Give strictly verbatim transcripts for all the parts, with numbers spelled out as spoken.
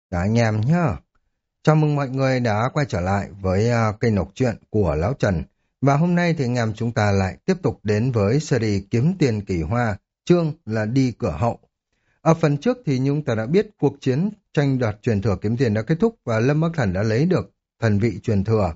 Cả anh em nhá. Chào mừng mọi người đã quay trở lại với uh, kênh đọc truyện của Lão Trần. Và hôm nay thì anh em chúng ta lại tiếp tục đến với series Kiếm Tiền Kỳ Hoa, chương là Đi Cửa Hậu. Ở phần trước thì chúng ta đã biết cuộc chiến tranh đoạt truyền thừa kiếm tiền đã kết thúc và Lâm Bắc Thần đã lấy được thần vị truyền thừa.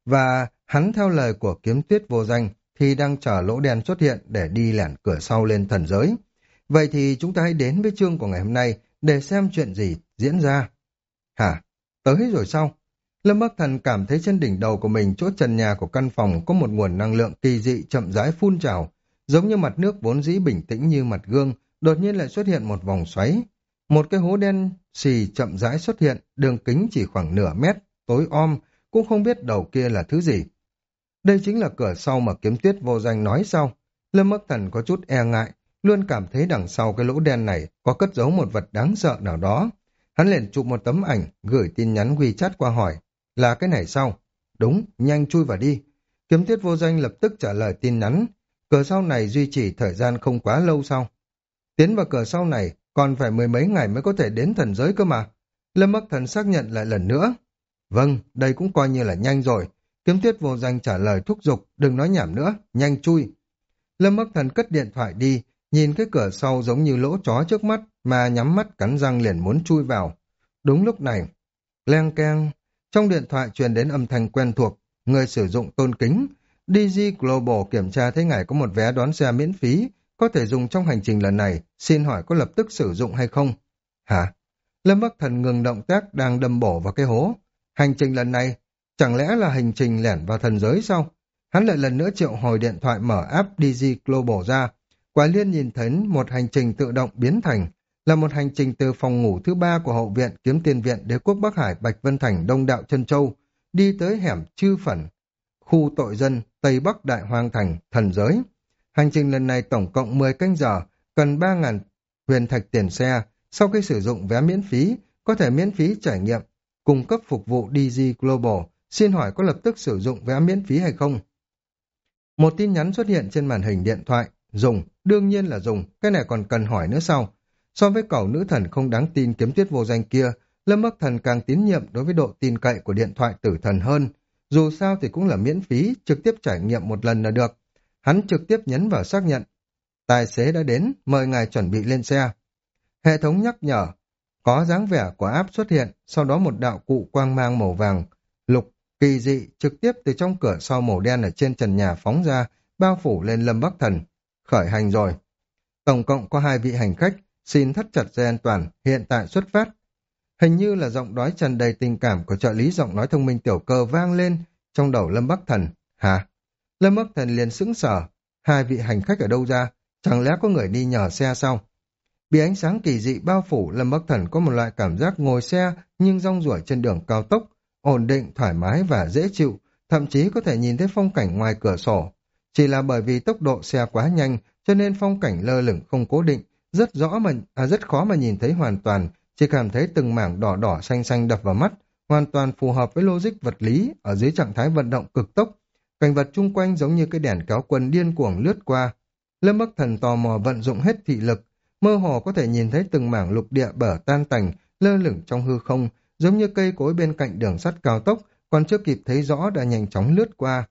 Và hắn theo lời của Kiếm Tuyết Vô Danh thì đang chờ lỗ đen xuất hiện để đi lẻn cửa sau lên thần giới. Vậy thì chúng ta hãy đến với chương của ngày hôm nay để xem chuyện gì diễn ra. Hả? Tới rồi sao? Lâm Bắc Thần cảm thấy trên đỉnh đầu của mình, chỗ trần nhà của căn phòng có một nguồn năng lượng kỳ dị chậm rãi phun trào, giống như mặt nước vốn dĩ bình tĩnh như mặt gương, đột nhiên lại xuất hiện một vòng xoáy. Một cái hố đen xì chậm rãi xuất hiện, đường kính chỉ khoảng nửa mét, tối om, cũng không biết đầu kia là thứ gì. Đây chính là cửa sau mà Kiếm Tuyết Vô Danh nói sau. Lâm Bắc Thần có chút e ngại, luôn cảm thấy đằng sau cái lỗ đen này có cất giấu một vật đáng sợ nào đó. Hắn liền chụp một tấm ảnh, gửi tin nhắn WeChat qua hỏi, là cái này sao? Đúng, nhanh chui vào đi. Kiếm Tuyết Vô Danh lập tức trả lời tin nhắn, cửa sau này duy trì thời gian không quá lâu sau. Tiến vào cửa sau này, còn phải mười mấy ngày mới có thể đến thần giới cơ mà. Lâm Bắc Thần xác nhận lại lần nữa. Vâng, đây cũng coi như là nhanh rồi. Kiếm Tuyết Vô Danh trả lời thúc giục, đừng nói nhảm nữa, nhanh chui. Lâm Bắc Thần cất điện thoại đi, nhìn cái cửa sau giống như lỗ chó trước mắt, mà nhắm mắt cắn răng liền muốn chui vào. Đúng lúc này, leng keng, trong điện thoại truyền đến âm thanh quen thuộc, người sử dụng tôn kính. đê giê Global kiểm tra thấy ngài có một vé đón xe miễn phí, có thể dùng trong hành trình lần này, xin hỏi có lập tức sử dụng hay không? Hả? Lâm Bắc Thần ngừng động tác đang đâm bổ vào cái hố. Hành trình lần này, chẳng lẽ là hành trình lẻn vào thần giới sao? Hắn lại lần nữa triệu hồi điện thoại mở app đê giê Global ra. Quả liên nhìn thấy một hành trình tự động biến thành, là một hành trình từ phòng ngủ thứ ba của hậu viện Kiếm Tiền Viện Đế quốc Bắc Hải Bạch Vân Thành Đông Đạo Chân Châu, đi tới hẻm Chư Phẩn, khu tội dân Tây Bắc Đại Hoang Thành, thần giới. Hành trình lần này tổng cộng mười canh giờ, cần ba nghìn huyền thạch tiền xe. Sau khi sử dụng vé miễn phí, có thể miễn phí trải nghiệm, cung cấp phục vụ đê giê Global. Xin hỏi có lập tức sử dụng vé miễn phí hay không? Một tin nhắn xuất hiện trên màn hình điện thoại. Dùng, đương nhiên là dùng, cái này còn cần hỏi nữa sao? So với cẩu nữ thần không đáng tin Kiếm Tuyết Vô Danh kia, Lâm Bắc Thần càng tín nhiệm đối với độ tin cậy của điện thoại tử thần hơn. Dù sao thì cũng là miễn phí, trực tiếp trải nghiệm một lần là được. Hắn trực tiếp nhấn vào xác nhận. Tài xế đã đến, mời ngài chuẩn bị lên xe. Hệ thống nhắc nhở, có dáng vẻ của app xuất hiện, sau đó một đạo cụ quang mang màu vàng, lục, kỳ dị, trực tiếp từ trong cửa sau màu đen ở trên trần nhà phóng ra, bao phủ lên Lâm Bắc Thần. Khởi hành rồi. Tổng cộng có hai vị hành khách, xin thắt chặt dây an toàn, hiện tại xuất phát. Hình như là giọng nói tràn đầy tình cảm của trợ lý giọng nói thông minh tiểu cơ vang lên trong đầu Lâm Bắc Thần. Hả? Lâm Bắc Thần liền sững sờ. Hai vị hành khách ở đâu ra? Chẳng lẽ có người đi nhờ xe sao? Bị ánh sáng kỳ dị bao phủ, Lâm Bắc Thần có một loại cảm giác ngồi xe nhưng rong ruổi trên đường cao tốc, ổn định, thoải mái và dễ chịu, thậm chí có thể nhìn thấy phong cảnh ngoài cửa sổ. Chỉ là bởi vì tốc độ xe quá nhanh, cho nên phong cảnh lơ lửng không cố định, rất rõ mà à, rất khó mà nhìn thấy hoàn toàn, chỉ cảm thấy từng mảng đỏ đỏ xanh xanh đập vào mắt, hoàn toàn phù hợp với logic vật lý ở dưới trạng thái vận động cực tốc. Cảnh vật chung quanh giống như cái đèn kéo quân điên cuồng lướt qua. Lâm Bắc Thần tò mò vận dụng hết thị lực, mơ hồ có thể nhìn thấy từng mảng lục địa bở tan tành, lơ lửng trong hư không, giống như cây cối bên cạnh đường sắt cao tốc, còn chưa kịp thấy rõ đã nhanh chóng lướt qua.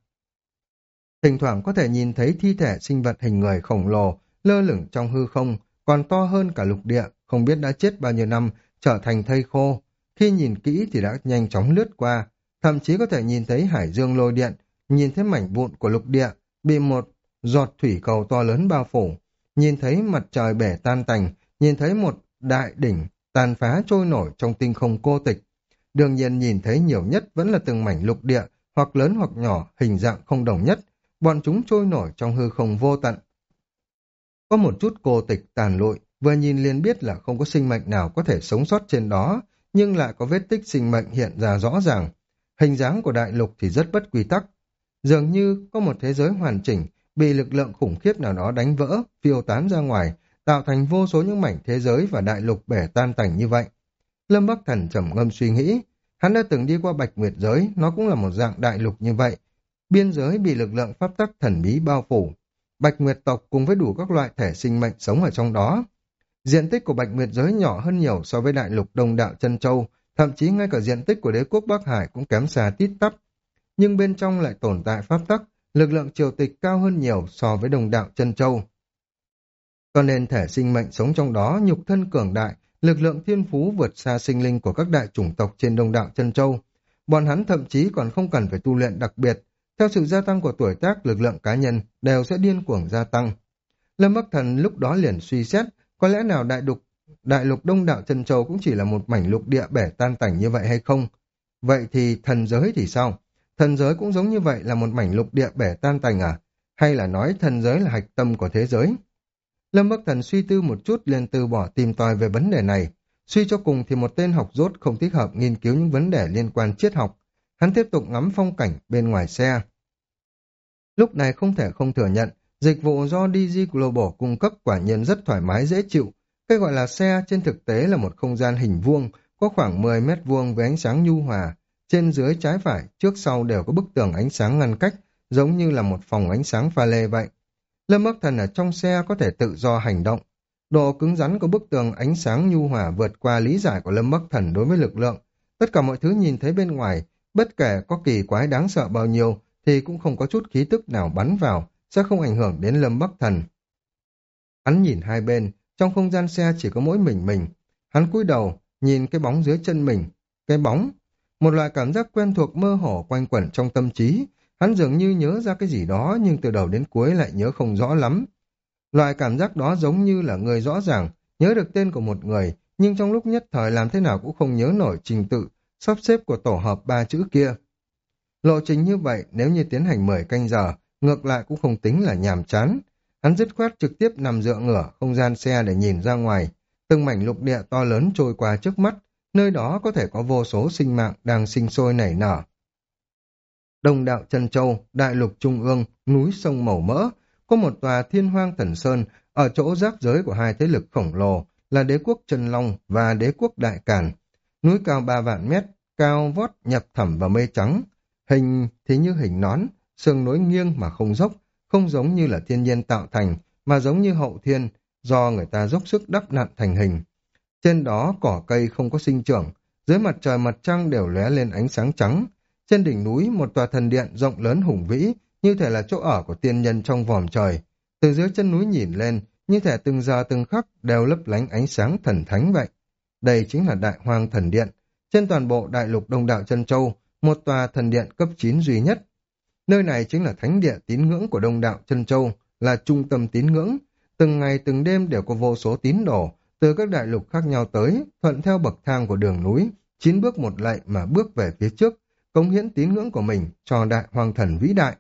Thỉnh thoảng có thể nhìn thấy thi thể sinh vật hình người khổng lồ, lơ lửng trong hư không, còn to hơn cả lục địa, không biết đã chết bao nhiêu năm, trở thành thây khô. Khi nhìn kỹ thì đã nhanh chóng lướt qua, thậm chí có thể nhìn thấy hải dương lôi điện, nhìn thấy mảnh vụn của lục địa, bị một giọt thủy cầu to lớn bao phủ, nhìn thấy mặt trời bể tan tành, nhìn thấy một đại đỉnh tàn phá trôi nổi trong tinh không cô tịch. Đương nhiên nhìn thấy nhiều nhất vẫn là từng mảnh lục địa, hoặc lớn hoặc nhỏ, hình dạng không đồng nhất, bọn chúng trôi nổi trong hư không vô tận. Có một chút cô tịch tàn lụi, vừa nhìn liền biết là không có sinh mệnh nào có thể sống sót trên đó, nhưng lại có vết tích sinh mệnh hiện ra rõ ràng. Hình dáng của đại lục thì rất bất quy tắc. Dường như có một thế giới hoàn chỉnh, bị lực lượng khủng khiếp nào đó đánh vỡ, phiêu tán ra ngoài, tạo thành vô số những mảnh thế giới và đại lục bể tan tành như vậy. Lâm Bắc Thần trầm ngâm suy nghĩ, hắn đã từng đi qua Bạch Nguyệt giới, nó cũng là một dạng đại lục như vậy. Biên giới bị lực lượng pháp tắc thần bí bao phủ. Bạch Nguyệt tộc cùng với đủ các loại thể sinh mệnh sống ở trong đó. Diện tích của Bạch Nguyệt giới nhỏ hơn nhiều so với đại lục Đông Đạo Chân Châu, thậm chí ngay cả diện tích của đế quốc Bắc Hải cũng kém xa tít tắp. Nhưng bên trong lại tồn tại pháp tắc, lực lượng triều tịch cao hơn nhiều so với đồng đạo chân châu. Cho nên thể sinh mệnh sống trong đó nhục thân cường đại, lực lượng thiên phú vượt xa sinh linh của các đại chủng tộc trên đông đạo chân châu. Bọn hắn thậm chí còn không cần phải tu luyện đặc biệt, theo sự gia tăng của tuổi tác, lực lượng cá nhân đều sẽ điên cuồng gia tăng. Lâm Bắc Thần lúc đó liền suy xét, có lẽ nào đại lục đại lục đông đạo chân châu cũng chỉ là một mảnh lục địa bể tan tành như vậy hay không? Vậy thì thần giới thì sao? Thần giới cũng giống như vậy là một mảnh lục địa bể tan tành à? Hay là nói thần giới là hạch tâm của thế giới? Lâm Bắc Thần suy tư một chút liền từ bỏ tìm tòi về vấn đề này. Suy cho cùng thì một tên học dốt không thích hợp nghiên cứu những vấn đề liên quan triết học. Hắn tiếp tục ngắm phong cảnh bên ngoài xe. Lúc này không thể không thừa nhận, dịch vụ do đê giê Global cung cấp quả nhiên rất thoải mái dễ chịu. Cái gọi là xe trên thực tế là một không gian hình vuông, có khoảng mười mét vuông với ánh sáng nhu hòa. Trên dưới trái phải, trước sau đều có bức tường ánh sáng ngăn cách, giống như là một phòng ánh sáng pha lê vậy. Lâm Bắc Thần ở trong xe có thể tự do hành động. Độ cứng rắn của bức tường ánh sáng nhu hòa vượt qua lý giải của Lâm Bắc Thần đối với lực lượng. Tất cả mọi thứ nhìn thấy bên ngoài, bất kể có kỳ quái đáng sợ bao nhiêu, thì cũng không có chút khí tức nào bắn vào, sẽ không ảnh hưởng đến Lâm Bắc Thần. Hắn nhìn hai bên, trong không gian xe chỉ có mỗi mình mình. Hắn cúi đầu, nhìn cái bóng dưới chân mình. Cái bóng, một loại cảm giác quen thuộc mơ hồ quanh quẩn trong tâm trí. Hắn dường như nhớ ra cái gì đó nhưng từ đầu đến cuối lại nhớ không rõ lắm. Loại cảm giác đó giống như là người rõ ràng, nhớ được tên của một người, nhưng trong lúc nhất thời làm thế nào cũng không nhớ nổi trình tự, sắp xếp của tổ hợp ba chữ kia. Lộ trình như vậy nếu như tiến hành mười canh giờ, ngược lại cũng không tính là nhàm chán. Hắn dứt khoát trực tiếp nằm dựa ngửa không gian xe để nhìn ra ngoài. Từng mảnh lục địa to lớn trôi qua trước mắt, nơi đó có thể có vô số sinh mạng đang sinh sôi nảy nở. Đông đạo Chân Châu, đại lục trung ương, núi sông màu mỡ, có một tòa Thiên Hoang Thần Sơn ở chỗ giáp giới của hai thế lực khổng lồ là đế quốc Chân Long và đế quốc Đại Càn. Núi cao ba vạn mét, cao vót nhập thẳm vào mây trắng, hình thì như hình nón, sườn núi nghiêng mà không dốc, không giống như là thiên nhiên tạo thành, mà giống như hậu thiên, do người ta dốc sức đắp nặn thành hình. Trên đó cỏ cây không có sinh trưởng, dưới mặt trời mặt trăng đều lóe lên ánh sáng trắng. Trên đỉnh núi một tòa thần điện rộng lớn hùng vĩ, như thể là chỗ ở của tiên nhân trong vòm trời. Từ dưới chân núi nhìn lên, như thể từng giờ từng khắc đều lấp lánh ánh sáng thần thánh vậy. Đây chính là Đại Hoang Thần Điện. Trên toàn bộ đại lục Đông Đạo Chân Châu, một tòa thần điện cấp chín duy nhất. Nơi này chính là thánh địa tín ngưỡng của Đông Đạo Chân Châu, là trung tâm tín ngưỡng. Từng ngày từng đêm đều có vô số tín đồ từ các đại lục khác nhau tới, thuận theo bậc thang của đường núi, chín bước một lạy mà bước về phía trước, cống hiến tín ngưỡng của mình cho Đại Hoàng Thần vĩ đại.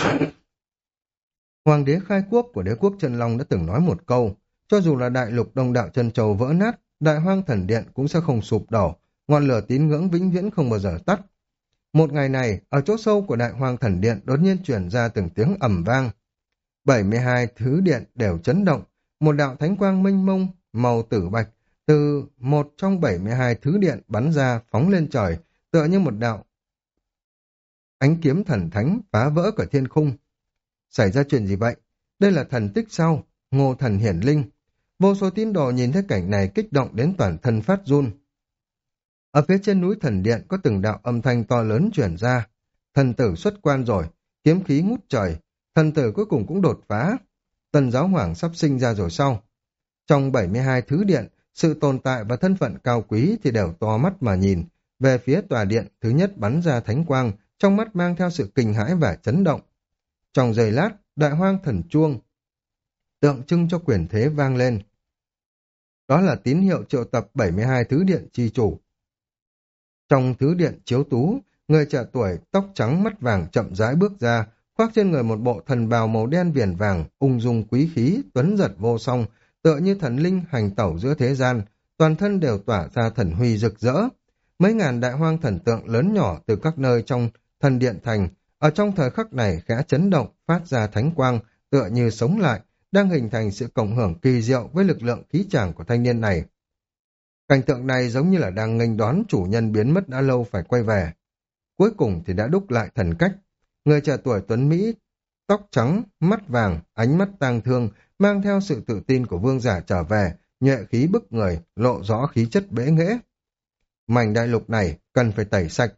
Hoàng đế khai quốc của đế quốc Chân Long đã từng nói một câu, cho dù là đại lục Đông Đạo Chân Châu vỡ nát, Đại Hoang Thần Điện cũng sẽ không sụp đổ, ngọn lửa tín ngưỡng vĩnh viễn không bao giờ tắt. Một ngày này, ở chỗ sâu của Đại Hoang Thần Điện đột nhiên truyền ra từng tiếng ầm vang. bảy mươi hai thứ điện đều chấn động, một đạo thánh quang mênh mông, màu tử bạch, từ một trong bảy mươi hai thứ điện bắn ra phóng lên trời, tựa như một đạo ánh kiếm thần thánh phá vỡ cả thiên khung. Xảy ra chuyện gì vậy? Đây là thần tích sao? Ngô thần hiển linh. Vô số tín đồ nhìn thấy cảnh này kích động đến toàn thân phát run. Ở phía trên núi thần điện có từng đạo âm thanh to lớn truyền ra. Thần tử xuất quan rồi, kiếm khí ngút trời. Thần tử cuối cùng cũng đột phá. Tần giáo hoàng sắp sinh ra rồi sau. Trong bảy mươi hai thứ điện, sự tồn tại và thân phận cao quý thì đều to mắt mà nhìn. Về phía tòa điện, thứ nhất bắn ra thánh quang, trong mắt mang theo sự kinh hãi và chấn động. Trong giây lát, Đại Hoang Thần Chuông tượng trưng cho quyền thế vang lên. Đó là tín hiệu triệu tập bảy mươi hai thứ điện chi chủ. Trong thứ điện chiếu tú, người trẻ tuổi tóc trắng mắt vàng chậm rãi bước ra, khoác trên người một bộ thần bào màu đen viền vàng, ung dung quý khí, tuấn giật vô song, tựa như thần linh hành tẩu giữa thế gian, toàn thân đều tỏa ra thần huy rực rỡ. Mấy ngàn đại hoang thần tượng lớn nhỏ từ các nơi trong thần điện thành, ở trong thời khắc này khẽ chấn động, phát ra thánh quang, tựa như sống lại, đang hình thành sự cộng hưởng kỳ diệu với lực lượng khí tràng của thanh niên này. Cảnh tượng này giống như là đang nghênh đón chủ nhân biến mất đã lâu phải quay về. Cuối cùng thì đã đúc lại thần cách. Người trẻ tuổi tuấn Mỹ, tóc trắng, mắt vàng, ánh mắt tang thương, mang theo sự tự tin của vương giả trở về, nhuệ khí bức người, lộ rõ khí chất bế nghễ. Mảnh đại lục này cần phải tẩy sạch.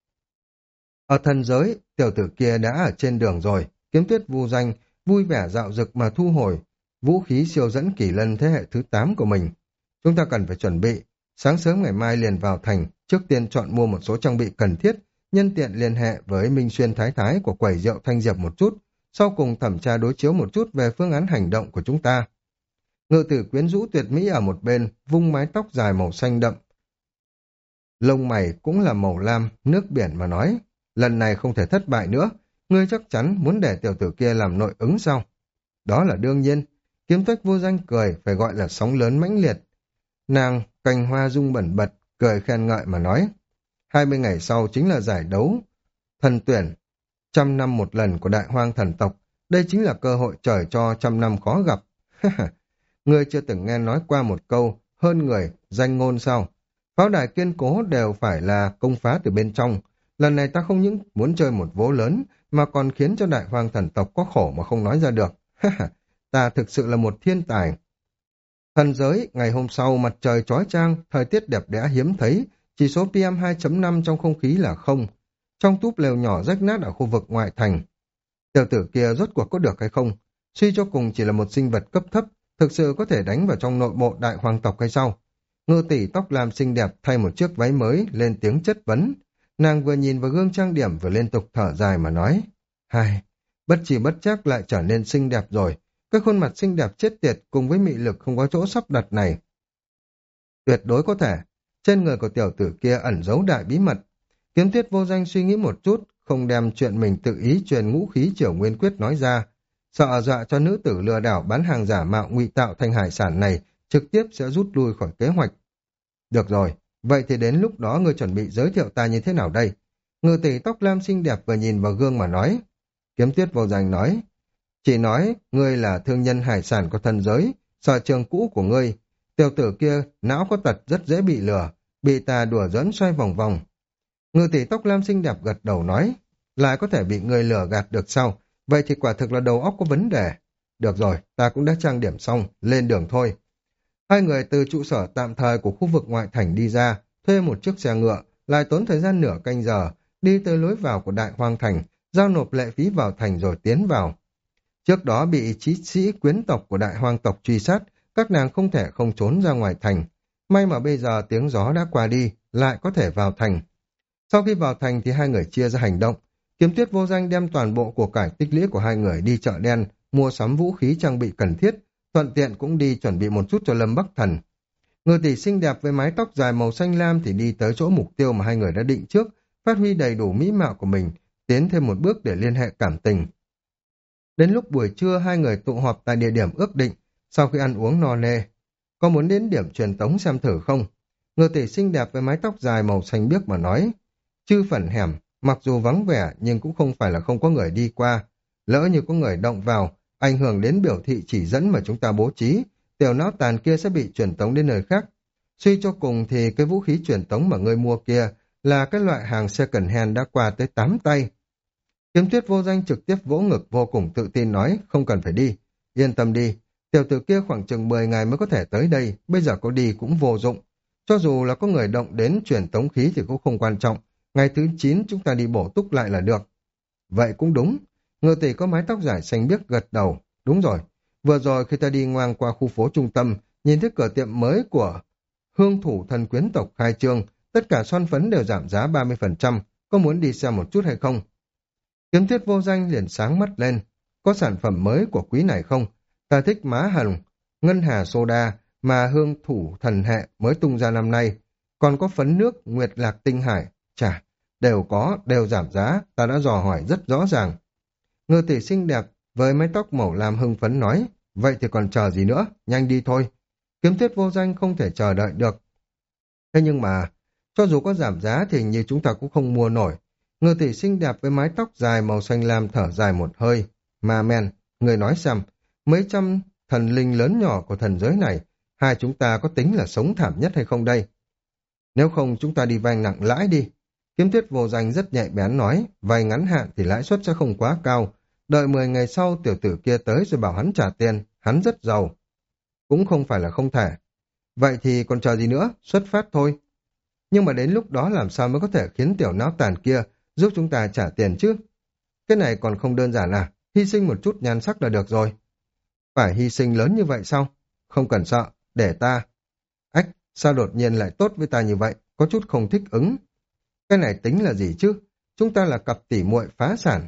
Ở thần giới, tiểu tử kia đã ở trên đường rồi, Kiếm Tuyết vô danh, vui vẻ dạo dực mà thu hồi vũ khí siêu dẫn kỳ lân thế hệ thứ tám của mình. Chúng ta cần phải chuẩn bị, sáng sớm ngày mai liền vào thành, trước tiên chọn mua một số trang bị cần thiết, nhân tiện liên hệ với Minh Xuyên Thái Thái của quầy rượu Thanh Diệp một chút, sau cùng thẩm tra đối chiếu một chút về phương án hành động của chúng ta. Ngự tử quyến rũ tuyệt mỹ ở một bên, vung mái tóc dài màu xanh đậm. Lông mày cũng là màu lam, nước biển mà nói. Lần này không thể thất bại nữa, ngươi chắc chắn muốn để tiểu tử kia làm nội ứng sao? Đó là đương nhiên. Kiếm Tuếch vô danh cười, phải gọi là sóng lớn mãnh liệt. Nàng cành hoa rung bẩn bật, cười khen ngợi mà nói. Hai mươi ngày sau chính là giải đấu thần tuyển, trăm năm một lần của đại hoang thần tộc. Đây chính là cơ hội trời cho trăm năm khó gặp. Ngươi chưa từng nghe nói qua một câu, hơn người, danh ngôn sao? Pháo đài kiên cố đều phải là công phá từ bên trong. Lần này ta không những muốn chơi một vố lớn, mà còn khiến cho đại hoang thần tộc có khổ mà không nói ra được. Ta thực sự là một thiên tài. Thần giới, ngày hôm sau mặt trời chói chang, thời tiết đẹp đẽ hiếm thấy, chỉ số pê em hai chấm năm trong không khí là không. Trong túp lều nhỏ rách nát ở khu vực ngoại thành. Tiểu tử kia rốt cuộc có được hay không? Suy cho cùng chỉ là một sinh vật cấp thấp, thực sự có thể đánh vào trong nội bộ đại hoàng tộc hay sao? Ngư tỷ tóc làm xinh đẹp thay một chiếc váy mới, lên tiếng chất vấn. Nàng vừa nhìn vào gương trang điểm vừa liên tục thở dài mà nói. Hai, bất chi bất giác lại trở nên xinh đẹp rồi. Cái khuôn mặt xinh đẹp chết tiệt cùng với mị lực không có chỗ sắp đặt này. Tuyệt đối có thể. Trên người của tiểu tử kia ẩn giấu đại bí mật. Kiếm Tuyết vô danh suy nghĩ một chút, không đem chuyện mình tự ý truyền ngũ khí triều nguyên quyết nói ra. Sợ dọa cho nữ tử lừa đảo bán hàng giả mạo ngụy tạo thành hải sản này trực tiếp sẽ rút lui khỏi kế hoạch. Được rồi, vậy thì đến lúc đó ngươi chuẩn bị giới thiệu ta như thế nào đây? Ngự tỷ tóc lam xinh đẹp vừa nhìn vào gương mà nói. Kiếm Tuyết vô danh nói. Chỉ nói, ngươi là thương nhân hải sản của thần giới, sở trường cũ của ngươi. Tiểu tử kia, não có tật rất dễ bị lừa, bị ta đùa dẫn xoay vòng vòng. Ngự tỷ tóc lam xinh đẹp gật đầu nói. Lại có thể bị ngươi lừa gạt được sao? Vậy thì quả thực là đầu óc có vấn đề. Được rồi, ta cũng đã trang điểm xong, lên đường thôi. Hai người từ trụ sở tạm thời của khu vực ngoại thành đi ra, thuê một chiếc xe ngựa, lại tốn thời gian nửa canh giờ, đi tới lối vào của đại hoang thành, giao nộp lệ phí vào thành rồi tiến vào. Trước đó bị chí sĩ quyến tộc của đại hoang tộc truy sát, các nàng không thể không trốn ra ngoài thành. May mà bây giờ tiếng gió đã qua đi, lại có thể vào thành. Sau khi vào thành thì hai người chia ra hành động. Kiếm Tuyết vô danh đem toàn bộ của cải tích lũy của hai người đi chợ đen, mua sắm vũ khí trang bị cần thiết, thuận tiện cũng đi chuẩn bị một chút cho Lâm Bắc Thần. Người tỷ xinh đẹp với mái tóc dài màu xanh lam thì đi tới chỗ mục tiêu mà hai người đã định trước, phát huy đầy đủ mỹ mạo của mình, tiến thêm một bước để liên hệ cảm tình. Đến lúc buổi trưa hai người tụ họp tại địa điểm ước định, sau khi ăn uống no nê. Có muốn đến điểm truyền tống xem thử không? Người tỷ xinh đẹp với mái tóc dài màu xanh biếc mà nói. Chư phần hẻm, mặc dù vắng vẻ nhưng cũng không phải là không có người đi qua. Lỡ như có người động vào, ảnh hưởng đến biểu thị chỉ dẫn mà chúng ta bố trí, tiểu não tàn kia sẽ bị truyền tống đến nơi khác. Suy cho cùng thì cái vũ khí truyền tống mà ngươi mua kia là cái loại hàng second hand đã qua tới tám tay. Kiếm Tuyết vô danh trực tiếp vỗ ngực vô cùng tự tin nói, không cần phải đi. Yên tâm đi, tiểu tử kia khoảng chừng mười ngày mới có thể tới đây, bây giờ có đi cũng vô dụng. Cho dù là có người động đến truyền tống khí thì cũng không quan trọng, ngày thứ chín chúng ta đi bổ túc lại là được. Vậy cũng đúng. Ngự tỷ có mái tóc dài xanh biếc gật đầu. Đúng rồi, vừa rồi khi ta đi ngang qua khu phố trung tâm, nhìn thấy cửa tiệm mới của hương thủ thần quyến tộc khai trương, tất cả son phấn đều giảm giá ba mươi phần trăm, có muốn đi xem một chút hay không? Kiếm Tuyết vô danh liền sáng mắt lên. Có sản phẩm mới của quý này không? Ta thích má hồng, ngân hà soda mà hương thủ thần hệ mới tung ra năm nay. Còn có phấn nước Nguyệt Lạc Tinh Hải. Chà, đều có, đều giảm giá, ta đã dò hỏi rất rõ ràng. Ngư tỷ xinh đẹp với mái tóc màu lam hưng phấn nói, vậy thì còn chờ gì nữa, nhanh đi thôi. Kiếm Tuyết vô danh không thể chờ đợi được. Thế nhưng mà, cho dù có giảm giá thì như chúng ta cũng không mua nổi. Ngư tỷ xinh đẹp với mái tóc dài màu xanh lam thở dài một hơi. Mà men, người nói xem, mấy trăm thần linh lớn nhỏ của thần giới này, hai chúng ta có tính là sống thảm nhất hay không đây? Nếu không chúng ta đi vay nặng lãi đi. Kiếm Tuyết vô danh rất nhạy bén nói, vay ngắn hạn thì lãi suất sẽ không quá cao. Đợi mười ngày sau tiểu tử kia tới rồi bảo hắn trả tiền, hắn rất giàu. Cũng không phải là không thể. Vậy thì còn chờ gì nữa, xuất phát thôi. Nhưng mà đến lúc đó làm sao mới có thể khiến tiểu não tàn kia giúp chúng ta trả tiền chứ? Cái này còn không đơn giản à? Hy sinh một chút nhan sắc là được rồi. Phải hy sinh lớn như vậy sao? Không cần sợ, để ta. Ách, sao đột nhiên lại tốt với ta như vậy? Có chút không thích ứng. Cái này tính là gì chứ? Chúng ta là cặp tỷ muội phá sản.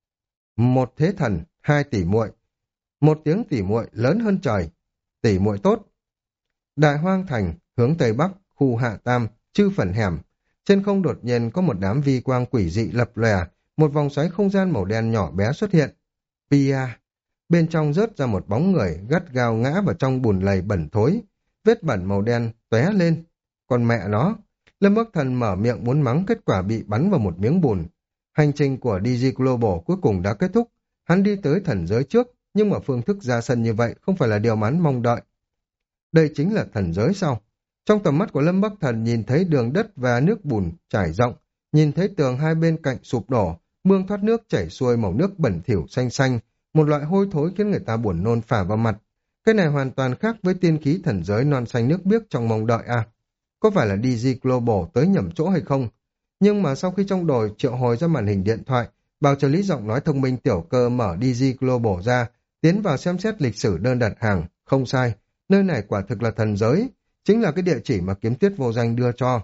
Một thế thần, hai tỷ muội. Một tiếng tỷ muội lớn hơn trời. Tỷ muội tốt. Đại Hoang Thành, hướng Tây Bắc, khu Hạ Tam, chư phần hẻm. Trên không đột nhiên có một đám vi quang quỷ dị lập lòe, một vòng xoáy không gian màu đen nhỏ bé xuất hiện. Pia. Bên trong rớt ra một bóng người, gắt gao ngã vào trong bùn lầy bẩn thối. Vết bẩn màu đen tóe lên. Còn mẹ nó, Lâm Bắc Thần mở miệng muốn mắng, kết quả bị bắn vào một miếng bùn. Hành trình của đê giê Global cuối cùng đã kết thúc. Hắn đi tới thần giới trước, nhưng mà phương thức ra sân như vậy không phải là điều mà hắn mong đợi. Đây chính là thần giới sao? Trong tầm mắt của Lâm Bắc Thần nhìn thấy đường đất và nước bùn trải rộng, nhìn thấy tường hai bên cạnh sụp đổ, mương thoát nước chảy xuôi màu nước bẩn thỉu xanh xanh, một loại hôi thối khiến người ta buồn nôn phả vào mặt. Cái này hoàn toàn khác với tiên khí thần giới non xanh nước biếc trong mong đợi à? Có phải là đê giê Global tới nhầm chỗ hay không? Nhưng mà sau khi trong đồi triệu hồi ra màn hình điện thoại, bào trợ lý giọng nói thông minh tiểu cơ mở đê giê Global ra, tiến vào xem xét lịch sử đơn đặt hàng, không sai, nơi này quả thực là thần giới, chính là cái địa chỉ mà Kiếm Tiết Vô Danh đưa cho.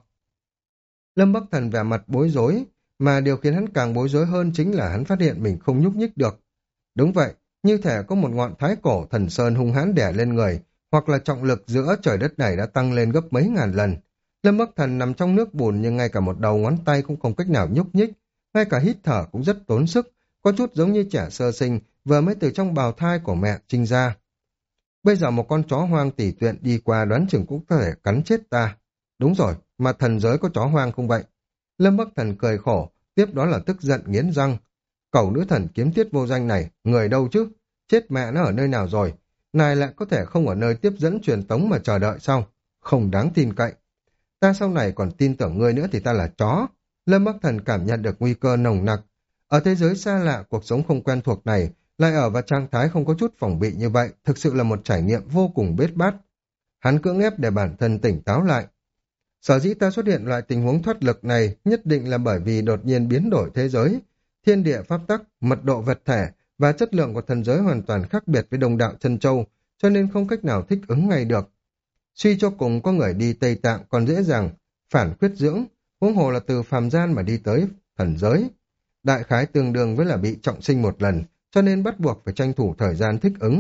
Lâm Bắc Thần vẻ mặt bối rối, mà điều khiến hắn càng bối rối hơn chính là hắn phát hiện mình không nhúc nhích được. Đúng vậy, như thể có một ngọn thái cổ thần sơn hung hãn đè lên người, hoặc là trọng lực giữa trời đất này đã tăng lên gấp mấy ngàn lần. Lâm Bắc Thần nằm trong nước bùn nhưng ngay cả một đầu ngón tay cũng không cách nào nhúc nhích, ngay cả hít thở cũng rất tốn sức, có chút giống như trẻ sơ sinh vừa mới từ trong bào thai của mẹ sinh ra. Bây giờ một con chó hoang tỉ tuyện đi qua đoán chừng cũng có thể cắn chết ta. Đúng rồi, mà thần giới có chó hoang không vậy? Lâm Bắc Thần cười khổ, tiếp đó là tức giận nghiến răng. Cẩu nữ thần Kiếm Tiết Vô Danh này, người đâu chứ? Chết mẹ nó ở nơi nào rồi? Này lại có thể không ở nơi tiếp dẫn truyền tống mà chờ đợi sao? Không đáng tin cậy. Ta sau này còn tin tưởng ngươi nữa thì ta là chó. Lâm Bắc Thần cảm nhận được nguy cơ nồng nặc. Ở thế giới xa lạ, cuộc sống không quen thuộc này, lại ở vào trạng thái không có chút phòng bị như vậy, thực sự là một trải nghiệm vô cùng bết bát. Hắn cưỡng ép để bản thân tỉnh táo lại. Sở dĩ ta xuất hiện loại tình huống thoát lực này nhất định là bởi vì đột nhiên biến đổi thế giới. Thiên địa pháp tắc, mật độ vật thể và chất lượng của thần giới hoàn toàn khác biệt với Đông Đạo Chân Châu, cho nên không cách nào thích ứng ngay được. Suy cho cùng có người đi Tây Tạng còn dễ dàng phản khuyết dưỡng, huống hồ là từ phàm gian mà đi tới thần giới. Đại khái tương đương với là bị trọng sinh một lần, cho nên bắt buộc phải tranh thủ thời gian thích ứng.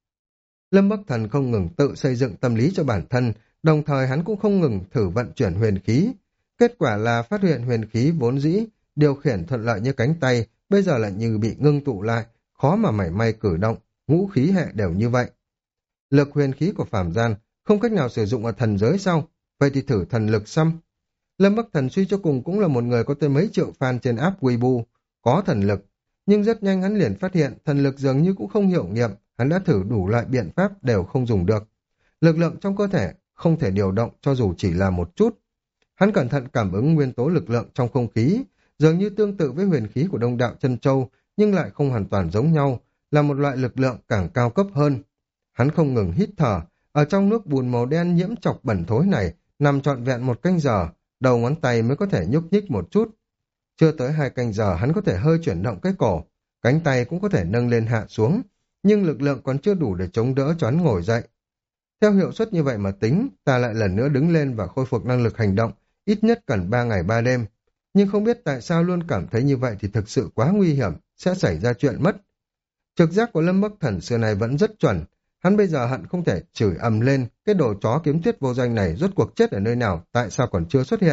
Lâm Bắc Thần không ngừng tự xây dựng tâm lý cho bản thân, đồng thời hắn cũng không ngừng thử vận chuyển huyền khí. Kết quả là phát hiện huyền khí vốn dĩ, điều khiển thuận lợi như cánh tay, bây giờ lại như bị ngưng tụ lại, khó mà mảy may cử động, ngũ khí hệ đều như vậy. Lực huyền khí của phàm gian không cách nào sử dụng ở thần giới sao? Vậy thì thử thần lực xăm. Lâm Bắc Thần suy cho cùng cũng là một người có tới mấy triệu fan trên app Weibo, có thần lực. Nhưng rất nhanh hắn liền phát hiện thần lực dường như cũng không hiệu nghiệm, hắn đã thử đủ loại biện pháp đều không dùng được. Lực lượng trong cơ thể không thể điều động cho dù chỉ là một chút. Hắn cẩn thận cảm ứng nguyên tố lực lượng trong không khí, dường như tương tự với huyền khí của Đông Đạo Chân Châu, nhưng lại không hoàn toàn giống nhau, là một loại lực lượng càng cao cấp hơn. Hắn không ngừng hít thở, ở trong nước bùn màu đen nhiễm chọc bẩn thối này, nằm trọn vẹn một canh giờ, đầu ngón tay mới có thể nhúc nhích một chút. Chưa tới hai canh giờ hắn có thể hơi chuyển động cái cổ, cánh tay cũng có thể nâng lên hạ xuống, nhưng lực lượng còn chưa đủ để chống đỡ cho hắn ngồi dậy. Theo hiệu suất như vậy mà tính, ta lại lần nữa đứng lên và khôi phục năng lực hành động, ít nhất cần ba ngày ba đêm. Nhưng không biết tại sao luôn cảm thấy như vậy thì thực sự quá nguy hiểm, sẽ xảy ra chuyện mất. Trực giác của Lâm Bắc Thần xưa này vẫn rất chuẩn, hắn bây giờ hận không thể chửi ầm lên, cái đồ chó Kiếm Tiết Vô Danh này rốt cuộc chết ở nơi nào, tại sao còn chưa xuất hiện.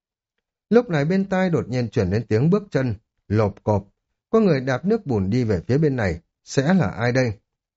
Lúc này bên tai đột nhiên chuyển đến tiếng bước chân, lộp cộp, có người đạp nước bùn đi về phía bên này, sẽ là ai đây?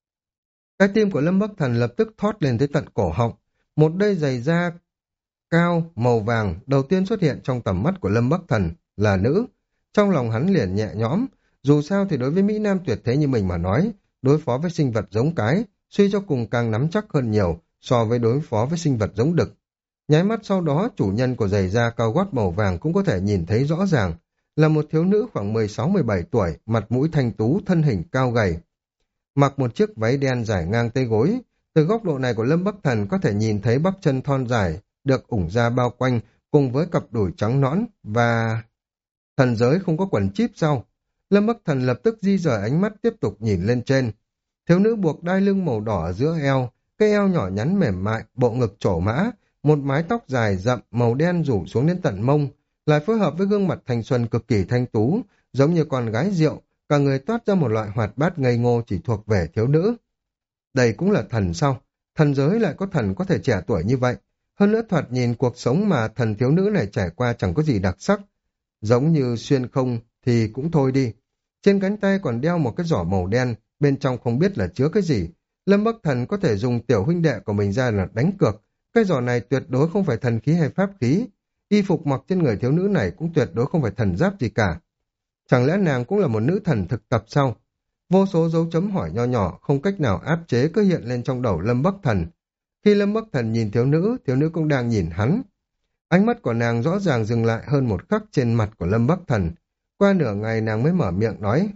Cái tim của Lâm Bắc Thần lập tức thoát lên tới tận cổ họng, một đôi giày da cao, màu vàng đầu tiên xuất hiện trong tầm mắt của Lâm Bắc Thần là nữ. Trong lòng hắn liền nhẹ nhõm, dù sao thì đối với Mỹ Nam tuyệt thế như mình mà nói, đối phó với sinh vật giống cái, suy cho cùng càng nắm chắc hơn nhiều so với đối phó với sinh vật giống đực. Nháy mắt sau đó, chủ nhân của giày da cao gót màu vàng cũng có thể nhìn thấy rõ ràng, là một thiếu nữ khoảng mười sáu mười bảy tuổi, mặt mũi thanh tú, thân hình cao gầy. Mặc một chiếc váy đen dài ngang tay gối, từ góc độ này của Lâm Bắc Thần có thể nhìn thấy bắp chân thon dài, được ủng ra bao quanh cùng với cặp đùi trắng nõn và thần giới không có quần chíp sau. Lâm Bắc Thần lập tức di rời ánh mắt tiếp tục nhìn lên trên. Thiếu nữ buộc đai lưng màu đỏ ở giữa eo, cái eo nhỏ nhắn mềm mại, bộ ngực trổ mã, một mái tóc dài rậm màu đen rủ xuống đến tận mông, lại phối hợp với gương mặt thanh xuân cực kỳ thanh tú, giống như con gái rượu, cả người toát ra một loại hoạt bát ngây ngô chỉ thuộc về thiếu nữ. Đây cũng là thần sao? Thần giới lại có thần có thể trẻ tuổi như vậy. Hơn nữa thoạt nhìn cuộc sống mà thần thiếu nữ này trải qua chẳng có gì đặc sắc. Giống như xuyên không thì cũng thôi đi. Trên cánh tay còn đeo một cái giỏ màu đen, bên trong không biết là chứa cái gì. Lâm Bắc Thần có thể dùng tiểu huynh đệ của mình ra là đánh cược. Cái giỏ này tuyệt đối không phải thần khí hay pháp khí. Y phục mặc trên người thiếu nữ này cũng tuyệt đối không phải thần giáp gì cả. Chẳng lẽ nàng cũng là một nữ thần thực tập sao? Vô số dấu chấm hỏi nho nhỏ không cách nào áp chế cứ hiện lên trong đầu Lâm Bắc Thần. Khi Lâm Bắc Thần nhìn thiếu nữ, thiếu nữ cũng đang nhìn hắn. Ánh mắt của nàng rõ ràng dừng lại hơn một khắc trên mặt của Lâm Bắc Thần. Qua nửa ngày nàng mới mở miệng nói.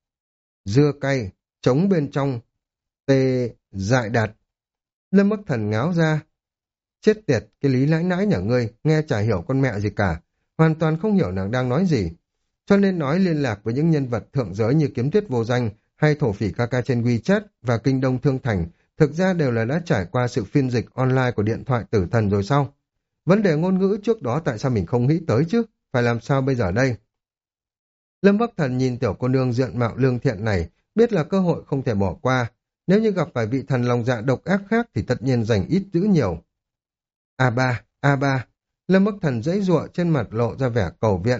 Dưa cay, trống bên trong, tê, dại đạt. Lâm Bắc Thần ngáo ra. Chết tiệt, cái lý lãi nãi nhà ngươi, nghe chả hiểu con mẹ gì cả. Hoàn toàn không hiểu nàng đang nói gì. Cho nên nói liên lạc với những nhân vật thượng giới như Kiếm Tuyết Vô Danh hay Thổ Phỉ ca ca trên WeChat và Kinh Đông Thương Thành thực ra đều là đã trải qua sự phiên dịch online của điện thoại tử thần rồi sao? Vấn đề ngôn ngữ trước đó tại sao mình không nghĩ tới chứ? Phải làm sao bây giờ đây? Lâm Bắc Thần nhìn tiểu cô nương diện mạo lương thiện này, biết là cơ hội không thể bỏ qua. Nếu như gặp phải vị thần lòng dạ độc ác khác thì tất nhiên giành ít giữ nhiều. a ba, a ba, Lâm Bắc Thần dãy giụa trên mặt lộ ra vẻ cầu viện.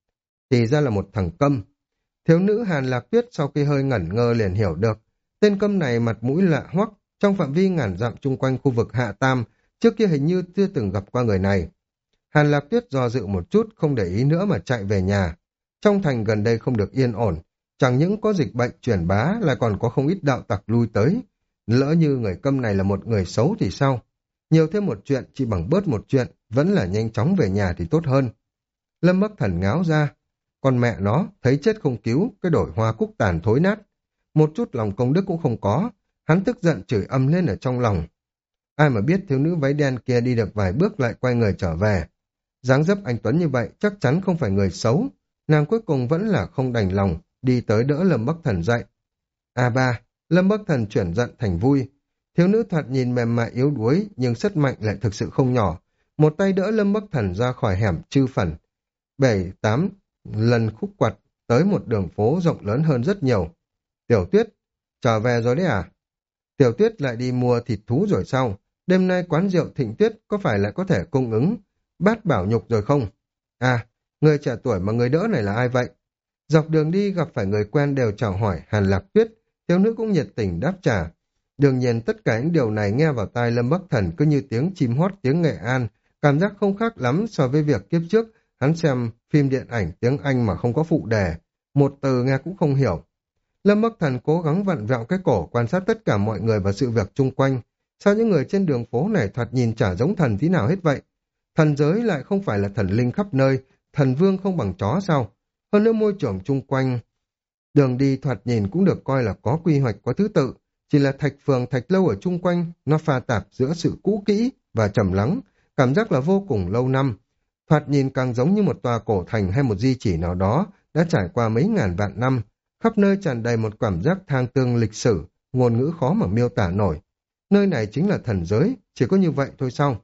Thì ra là một thằng câm. Thiếu nữ Hàn Lạc Tuyết sau khi hơi ngẩn ngơ liền hiểu được. Tên câm này mặt mũi lạ hoắc, trong phạm vi ngàn dặm chung quanh khu vực Hạ Tam, trước kia hình như chưa từng gặp qua người này. Hàn Lạc Tuyết do dự một chút, không để ý nữa mà chạy về nhà. Trong thành gần đây không được yên ổn, chẳng những có dịch bệnh truyền bá lại còn có không ít đạo tặc lui tới. Lỡ như người câm này là một người xấu thì sao? Nhiều thêm một chuyện chỉ bằng bớt một chuyện, vẫn là nhanh chóng về nhà thì tốt hơn. Lâm Bắc Thần ngáo ra. Con mẹ nó, thấy chết không cứu, cái đổi hoa cúc tàn thối nát. Một chút lòng công đức cũng không có. Hắn tức giận chửi âm lên ở trong lòng. Ai mà biết thiếu nữ váy đen kia đi được vài bước lại quay người trở về. Dáng dấp anh Tuấn như vậy chắc chắn không phải người xấu. Nàng cuối cùng vẫn là không đành lòng, đi tới đỡ Lâm Bắc Thần dậy. a ba, Lâm Bắc Thần chuyển giận thành vui. Thiếu nữ thoạt nhìn mềm mại yếu đuối, nhưng sức mạnh lại thực sự không nhỏ. Một tay đỡ Lâm Bắc Thần ra khỏi hẻm chư phần. Bảy, tám lần khúc quặt tới một đường phố rộng lớn hơn rất nhiều. Tiểu Tuyết, trở về rồi đấy à? Tiểu Tuyết lại đi mua thịt thú rồi sao? Đêm nay quán rượu Thịnh Tuyết có phải lại có thể cung ứng bát bảo nhục rồi không? À, người trẻ tuổi mà người đỡ này là ai vậy? Dọc đường đi gặp phải người quen đều chào hỏi Hàn Lạc Tuyết, thiếu nữ cũng nhiệt tình đáp trả. Đương nhiên tất cả những điều này nghe vào tai Lâm Bắc Thần cứ như tiếng chim hót tiếng Nghệ An, cảm giác không khác lắm so với việc kiếp trước hắn xem phim điện ảnh tiếng Anh mà không có phụ đề, một từ nghe cũng không hiểu. Lâm Bắc Thần cố gắng vặn vẹo cái cổ quan sát tất cả mọi người và sự việc chung quanh. Sao những người trên đường phố này thoạt nhìn chả giống thần tí nào hết vậy? Thần giới lại không phải là thần linh khắp nơi, thần vương không bằng chó sao? Hơn nữa môi trường chung quanh, đường đi thoạt nhìn cũng được coi là có quy hoạch có thứ tự. Chỉ là thạch phường thạch lâu ở chung quanh, nó pha tạp giữa sự cũ kỹ và trầm lắng, cảm giác là vô cùng lâu năm. Thoạt nhìn càng giống như một tòa cổ thành hay một di chỉ nào đó đã trải qua mấy ngàn vạn năm, khắp nơi tràn đầy một cảm giác thang tương lịch sử, ngôn ngữ khó mà miêu tả nổi. Nơi này chính là thần giới, chỉ có như vậy thôi sao?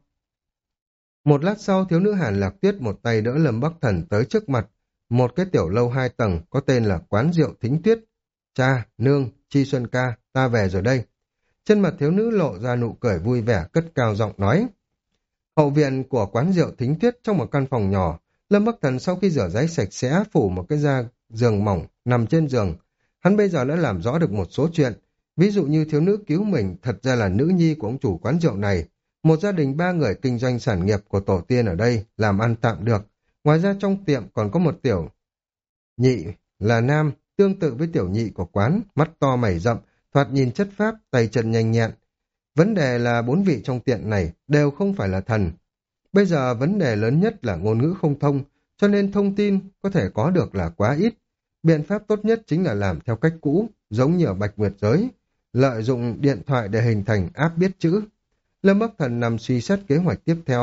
Một lát sau, thiếu nữ Hàn Lạc Tuyết một tay đỡ Lâm Bắc Thần tới trước mặt, một cái tiểu lâu hai tầng có tên là Quán Rượu Thính Tuyết. Cha, nương, Chi Xuân ca, ta về rồi đây. Trên mặt thiếu nữ lộ ra nụ cười vui vẻ, cất cao giọng nói. Hậu viện của Quán Rượu Thính Tuyết trong một căn phòng nhỏ, Lâm Bắc Thần sau khi rửa ráy sạch sẽ phủ một cái da giường mỏng nằm trên giường. Hắn bây giờ đã làm rõ được một số chuyện, ví dụ như thiếu nữ cứu mình thật ra là nữ nhi của ông chủ quán rượu này. Một gia đình ba người kinh doanh sản nghiệp của tổ tiên ở đây làm ăn tạm được. Ngoài ra trong tiệm còn có một tiểu nhị là nam, tương tự với tiểu nhị của quán, mắt to mày rậm, thoạt nhìn chất phác, tay chân nhanh nhẹn. Vấn đề là bốn vị trong tiệm này đều không phải là thần. Bây giờ vấn đề lớn nhất là ngôn ngữ không thông, cho nên thông tin có thể có được là quá ít. Biện pháp tốt nhất chính là làm theo cách cũ, giống như ở Bạch Nguyệt giới, lợi dụng điện thoại để hình thành app biết chữ. Lâm Bắc Thần nằm suy xét kế hoạch tiếp theo,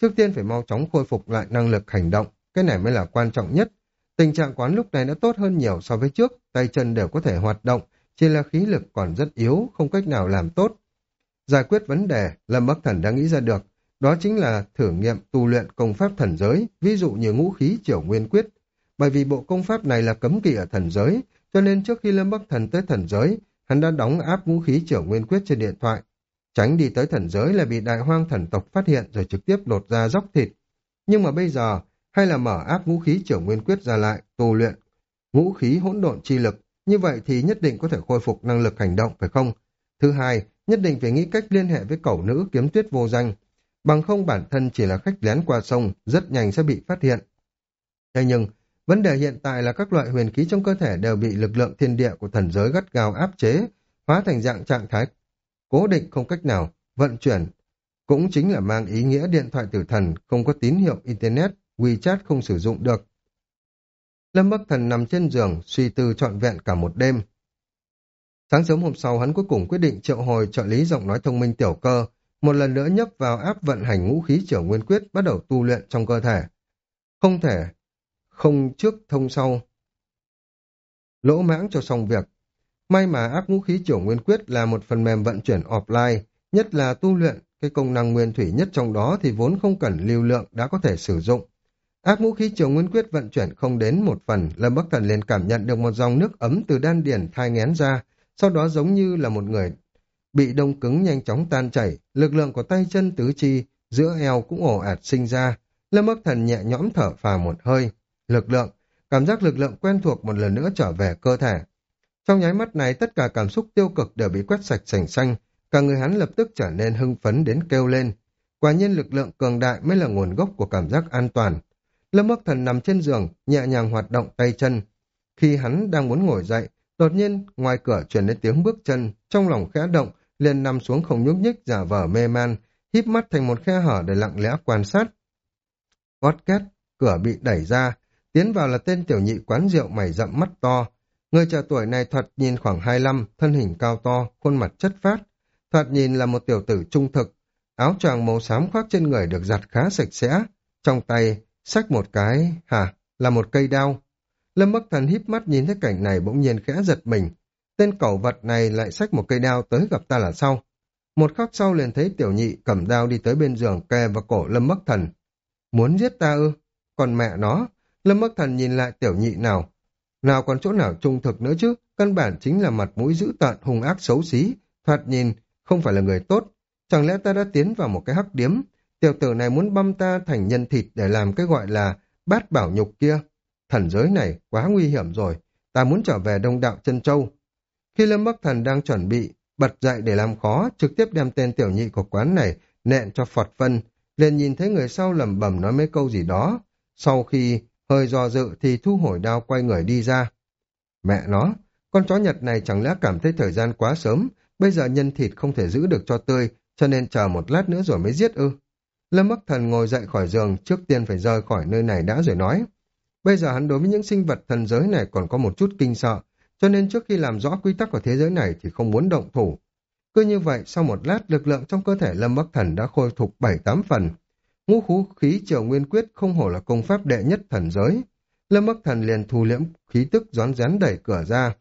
Trước tiên phải mau chóng khôi phục lại năng lực hành động, cái này mới là quan trọng nhất. Tình trạng quán lúc này đã tốt hơn nhiều so với trước, tay chân đều có thể hoạt động, chỉ là khí lực còn rất yếu, không cách nào làm tốt. Giải quyết vấn đề, Lâm Bắc Thần đã nghĩ ra được, đó chính là thử nghiệm tu luyện công pháp thần giới, ví dụ như ngũ khí triểu nguyên quyết. Bởi vì bộ công pháp này là cấm kỵ ở thần giới, cho nên trước khi Lâm Bắc Thần tới thần giới, hắn đã đóng áp ngũ khí triểu nguyên quyết trên điện thoại. Tránh đi tới thần giới là bị đại hoang thần tộc phát hiện rồi trực tiếp lột ra dóc thịt. Nhưng mà bây giờ, hay là mở áp ngũ khí triểu nguyên quyết ra lại, tu luyện ngũ khí hỗn độn chi lực, như vậy thì nhất định có thể khôi phục năng lực hành động, phải không? Thứ hai, nhất định phải nghĩ cách liên hệ với cẩu nữ kiếm tuyết vô danh. Bằng không bản thân chỉ là khách lén qua sông, rất nhanh sẽ bị phát hiện. Thế nhưng, vấn đề hiện tại là các loại huyền khí trong cơ thể đều bị lực lượng thiên địa của thần giới gắt gao áp chế, hóa thành dạng trạng thái cố định không cách nào vận chuyển. Cũng chính là mang ý nghĩa điện thoại tử thần không có tín hiệu Internet, WeChat không sử dụng được. Lâm Bắc Thần nằm trên giường, suy tư trọn vẹn cả một đêm. Sáng sớm hôm sau hắn cuối cùng quyết định triệu hồi trợ lý giọng nói thông minh Tiểu Cơ, một lần nữa nhấp vào áp vận hành ngũ khí triểu nguyên quyết bắt đầu tu luyện trong cơ thể. Không thể, không trước thông sau. Lỗ mãng cho xong việc. May mà áp ngũ khí triểu nguyên quyết là một phần mềm vận chuyển offline, nhất là tu luyện, cái công năng nguyên thủy nhất trong đó thì vốn không cần lưu lượng đã có thể sử dụng. Áp ngũ khí triều nguyên quyết vận chuyển không đến một phần, Lâm Bắc Thần liền cảm nhận được một dòng nước ấm từ đan điển thai nghén ra, sau đó giống như là một người bị đông cứng nhanh chóng tan chảy, lực lượng của tay chân tứ chi, giữa eo cũng ồ ạt sinh ra. Lâm Bắc Thần nhẹ nhõm thở phào một hơi. Lực lượng, cảm giác lực lượng quen thuộc một lần nữa trở về cơ thể. Trong nháy mắt này tất cả cảm xúc tiêu cực đều bị quét sạch sành xanh, cả người hắn lập tức trở nên hưng phấn đến kêu lên. Quả nhiên lực lượng cường đại mới là nguồn gốc của cảm giác an toàn. Lâm Bắc Thần nằm trên giường, nhẹ nhàng hoạt động tay chân. Khi hắn đang muốn ngồi dậy, đột nhiên ngoài cửa truyền đến tiếng bước chân, trong lòng khẽ động, liền nằm xuống không nhúc nhích giả vờ mê man, híp mắt thành một khe hở để lặng lẽ quan sát. Gót két, cửa bị đẩy ra, tiến vào là tên tiểu nhị quán rượu mày rậm mắt to. Người trẻ tuổi này thoạt nhìn khoảng hai mươi lăm, thân hình cao to, khuôn mặt chất phác. Thoạt nhìn là một tiểu tử trung thực, áo choàng màu xám khoác trên người được giặt khá sạch sẽ, trong tay xách một cái, hả, là một cây đao. Lâm Bắc Thần híp mắt nhìn thấy cảnh này bỗng nhiên khẽ giật mình. Tên cẩu vật này lại xách một cây đao tới gặp ta là sao? Một khắc sau liền thấy tiểu nhị cầm đao đi tới bên giường kề vào cổ Lâm Bắc Thần. Muốn giết ta ư? Còn mẹ nó, Lâm Bắc Thần nhìn lại tiểu nhị nào. Nào còn chỗ nào trung thực nữa chứ, căn bản chính là mặt mũi dữ tợn hung ác xấu xí, thoạt nhìn không phải là người tốt. Chẳng lẽ ta đã tiến vào một cái hắc điếm? Tiểu tử này muốn băm ta thành nhân thịt để làm cái gọi là bát bảo nhục kia. Thần giới này quá nguy hiểm rồi, ta muốn trở về Đông Đạo Chân Châu. Khi Lâm Bắc Thần đang chuẩn bị bật dậy để làm khó, trực tiếp đem tên tiểu nhị của quán này nện cho phọt phân, liền nhìn thấy người sau lẩm bẩm nói mấy câu gì đó. Sau khi hơi do dự thì thu hồi đao quay người đi ra. Mẹ nó, con chó Nhật này chẳng lẽ cảm thấy thời gian quá sớm, bây giờ nhân thịt không thể giữ được cho tươi, cho nên chờ một lát nữa rồi mới giết ư. Lâm Bắc Thần ngồi dậy khỏi giường, trước tiên phải rời khỏi nơi này đã rồi nói. Bây giờ hắn đối với những sinh vật thần giới này còn có một chút kinh sợ, cho nên trước khi làm rõ quy tắc của thế giới này thì không muốn động thủ. Cứ như vậy, sau một lát, lực lượng trong cơ thể Lâm Bắc Thần đã khôi phục bảy tám phần. Ngũ khú khí triều nguyên quyết không hổ là công pháp đệ nhất thần giới. Lâm Bắc Thần liền thu liễm khí tức rón rén đẩy cửa ra.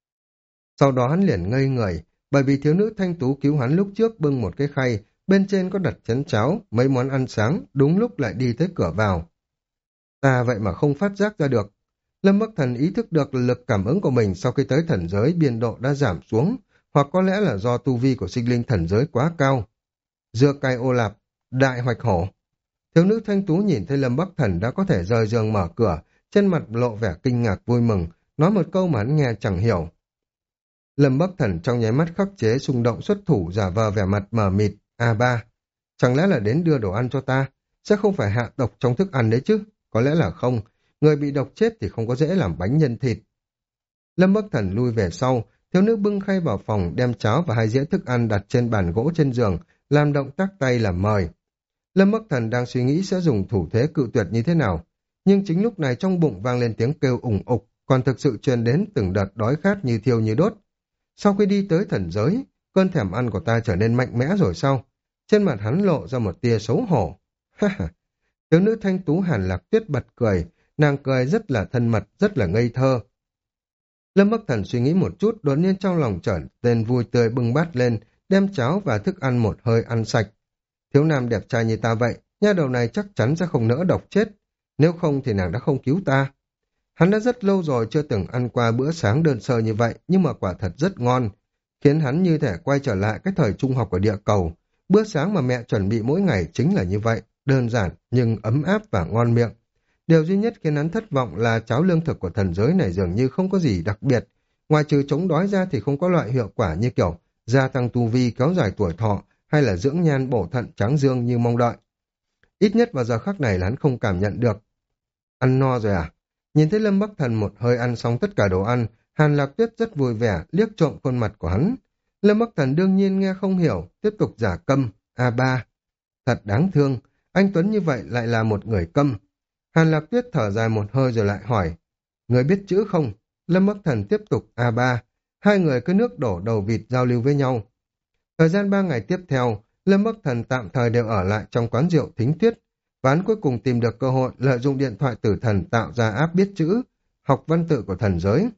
Sau đó hắn liền ngây người, bởi vì thiếu nữ thanh tú cứu hắn lúc trước bưng một cái khay, bên trên có đặt chén cháo, mấy món ăn sáng, đúng lúc lại đi tới cửa vào. Ta vậy mà không phát giác ra được. Lâm Bắc Thần ý thức được lực cảm ứng của mình sau khi tới thần giới biên độ đã giảm xuống, hoặc có lẽ là do tu vi của sinh linh thần giới quá cao. Dưa cay ô lạp, đại hoạch hổ. Thiếu nữ thanh tú nhìn thấy Lâm Bắc Thần đã có thể rời giường mở cửa, trên mặt lộ vẻ kinh ngạc vui mừng, nói một câu mà hắn nghe chẳng hiểu. Lâm Bắc Thần trong nháy mắt khắc chế xung động xuất thủ giả vờ vẻ mặt mờ mịt. a ba, chẳng lẽ là đến đưa đồ ăn cho ta? Sẽ không phải hạ độc trong thức ăn đấy chứ? Có lẽ là không. Người bị độc chết thì không có dễ làm bánh nhân thịt. Lâm Bắc Thần lui về sau, thiếu nữ bưng khay vào phòng đem cháo và hai dĩa thức ăn đặt trên bàn gỗ trên giường, làm động tác tay làm mời. Lâm Bắc Thần đang suy nghĩ sẽ dùng thủ thế cự tuyệt như thế nào, nhưng chính lúc này trong bụng vang lên tiếng kêu ủng ục, còn thực sự truyền đến từng đợt đói khát như thiêu như đốt. Sau khi đi tới thần giới, cơn thèm ăn của ta trở nên mạnh mẽ rồi sao? Trên mặt hắn lộ ra một tia xấu hổ. Ha ha, thiếu nữ thanh tú Hàn Lạc Tuyết bật cười, nàng cười rất là thân mật, rất là ngây thơ. Lâm Bắc Thần suy nghĩ một chút, đột nhiên trong lòng trở nên vui tươi bưng bát lên, đem cháo và thức ăn một hơi ăn sạch. Thiếu nam đẹp trai như ta vậy, nha đầu này chắc chắn sẽ không nỡ độc chết. Nếu không thì nàng đã không cứu ta. Hắn đã rất lâu rồi chưa từng ăn qua bữa sáng đơn sơ như vậy, nhưng mà quả thật rất ngon. Khiến hắn như thể quay trở lại cái thời trung học ở địa cầu. Bữa sáng mà mẹ chuẩn bị mỗi ngày chính là như vậy, đơn giản nhưng ấm áp và ngon miệng. Điều duy nhất khiến hắn thất vọng là cháo lương thực của thần giới này dường như không có gì đặc biệt. Ngoài trừ chống đói ra thì không có loại hiệu quả như kiểu gia tăng tu vi kéo dài tuổi thọ hay là dưỡng nhan bổ thận tráng dương như mong đợi. Ít nhất vào giờ khắc này là hắn không cảm nhận được. Ăn no rồi à? Nhìn thấy Lâm Bắc Thần một hơi ăn xong tất cả đồ ăn, Hàn Lạc Tuyết rất vui vẻ liếc trộm khuôn mặt của hắn. Lâm Bắc Thần đương nhiên nghe không hiểu, tiếp tục giả câm. a ba. Thật đáng thương, anh Tuấn như vậy lại là một người câm. Hàn Lạc Tuyết thở dài một hơi rồi lại hỏi. Người biết chữ không? Lâm Bắc Thần tiếp tục a ba. Hai người cứ nước đổ đầu vịt giao lưu với nhau. Thời gian ba ngày tiếp theo, Lâm Bắc Thần tạm thời đều ở lại trong quán rượu Thính Tuyết. Và hắn cuối cùng tìm được cơ hội lợi dụng điện thoại tử thần tạo ra app biết chữ, học văn tự của thần giới.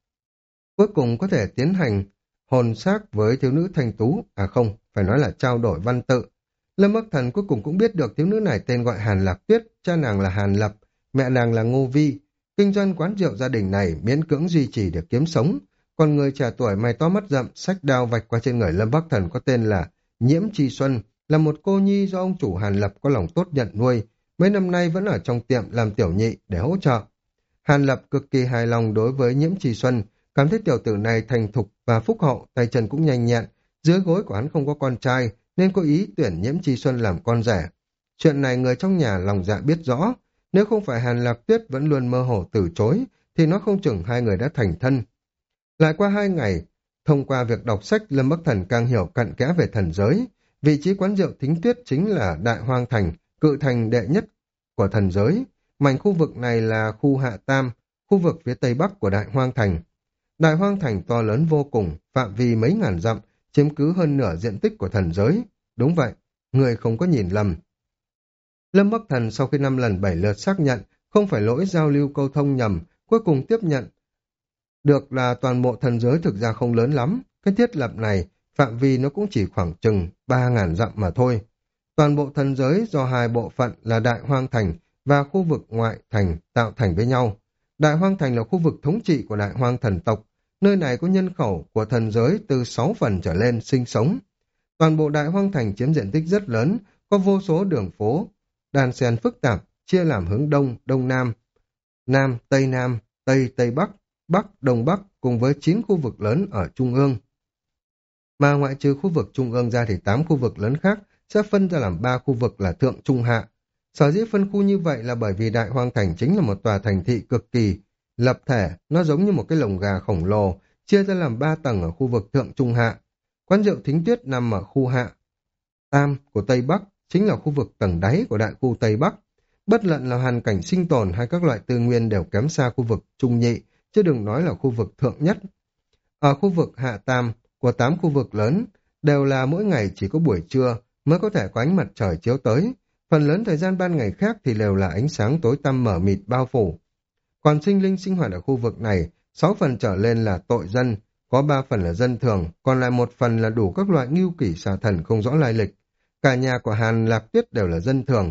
Cuối cùng có thể tiến hành hồn xác với thiếu nữ thanh tú, à không, phải nói là trao đổi văn tự. Lâm Bắc Thần cuối cùng cũng biết được thiếu nữ này tên gọi Hàn Lạc Tuyết, cha nàng là Hàn Lập, mẹ nàng là Ngô Vi. Kinh doanh quán rượu gia đình này miễn cưỡng duy trì để kiếm sống. Còn người trẻ tuổi mày to mắt rậm, xách đao vạch qua trên người Lâm Bắc Thần có tên là Nhiễm Chi Xuân, là một cô nhi do ông chủ Hàn Lập có lòng tốt nhận nuôi. Mấy năm nay vẫn ở trong tiệm làm tiểu nhị để hỗ trợ. Hàn Lập cực kỳ hài lòng đối với Nhiễm Chi Xuân, cảm thấy tiểu tử này thành thục và phúc hậu, tay chân cũng nhanh nhẹn. Dưới gối của hắn không có con trai, nên có ý tuyển Nhiễm Chi Xuân làm con rể. Chuyện này người trong nhà lòng dạ biết rõ. Nếu không phải Hàn Lạc Tuyết vẫn luôn mơ hồ từ chối, thì nó không chừng hai người đã thành thân. Lại qua hai ngày, thông qua việc đọc sách, Lâm Bắc Thần càng hiểu cặn kẽ về thần giới. Vị trí quán rượu Thính Tuyết chính là Đại Hoang Thành, cự thành đệ nhất của thần giới. Mảnh khu vực này là khu Hạ Tam, khu vực phía tây bắc của Đại Hoang Thành. Đại Hoang Thành to lớn vô cùng, phạm vi mấy ngàn dặm, chiếm cứ hơn nửa diện tích của thần giới. Đúng vậy, người không có nhìn lầm. Lâm Bắc Thần sau khi năm lần bảy lượt xác nhận, không phải lỗi giao lưu câu thông nhầm, cuối cùng tiếp nhận được là toàn bộ thần giới thực ra không lớn lắm. Cái thiết lập này, phạm vi nó cũng chỉ khoảng chừng ba ngàn dặm mà thôi. Toàn bộ thần giới do hai bộ phận là Đại Hoang Thành và khu vực ngoại thành tạo thành với nhau. Đại Hoang Thành là khu vực thống trị của Đại Hoang thần tộc. Nơi này có nhân khẩu của thần giới từ sáu phần trở lên sinh sống. Toàn bộ Đại Hoang Thành chiếm diện tích rất lớn, có vô số đường phố, đan xen phức tạp, chia làm hướng đông, đông nam, nam, tây nam, tây, tây bắc, bắc, đông bắc cùng với chín khu vực lớn ở trung ương. Mà ngoại trừ khu vực trung ương ra thì tám khu vực lớn khác sẽ phân ra làm ba khu vực là thượng trung hạ. Sở dĩ phân khu như vậy là bởi vì Đại Hoang Thành chính là một tòa thành thị cực kỳ lập thể, nó giống như một cái lồng gà khổng lồ, chia ra làm ba tầng ở khu vực thượng trung hạ. Quán rượu Thính Tuyết nằm ở khu hạ Tam của Tây Bắc, chính là khu vực tầng đáy của đại khu Tây Bắc. Bất luận là hoàn cảnh sinh tồn hay các loại tư nguyên đều kém xa khu vực trung nhị, chứ đừng nói là khu vực thượng nhất. Ở khu vực hạ tam của tám khu vực lớn, đều là mỗi ngày chỉ có buổi trưa mới có thể có ánh mặt trời chiếu tới. Phần lớn thời gian ban ngày khác thì đều là ánh sáng tối tăm mờ mịt bao phủ. Còn sinh linh sinh hoạt ở khu vực này, sáu phần trở lên là tội dân, có ba phần là dân thường, còn lại một phần là đủ các loại ngưu kỷ xà thần không rõ lai lịch. Cả nhà của Hàn Lạc Tuyết đều là dân thường.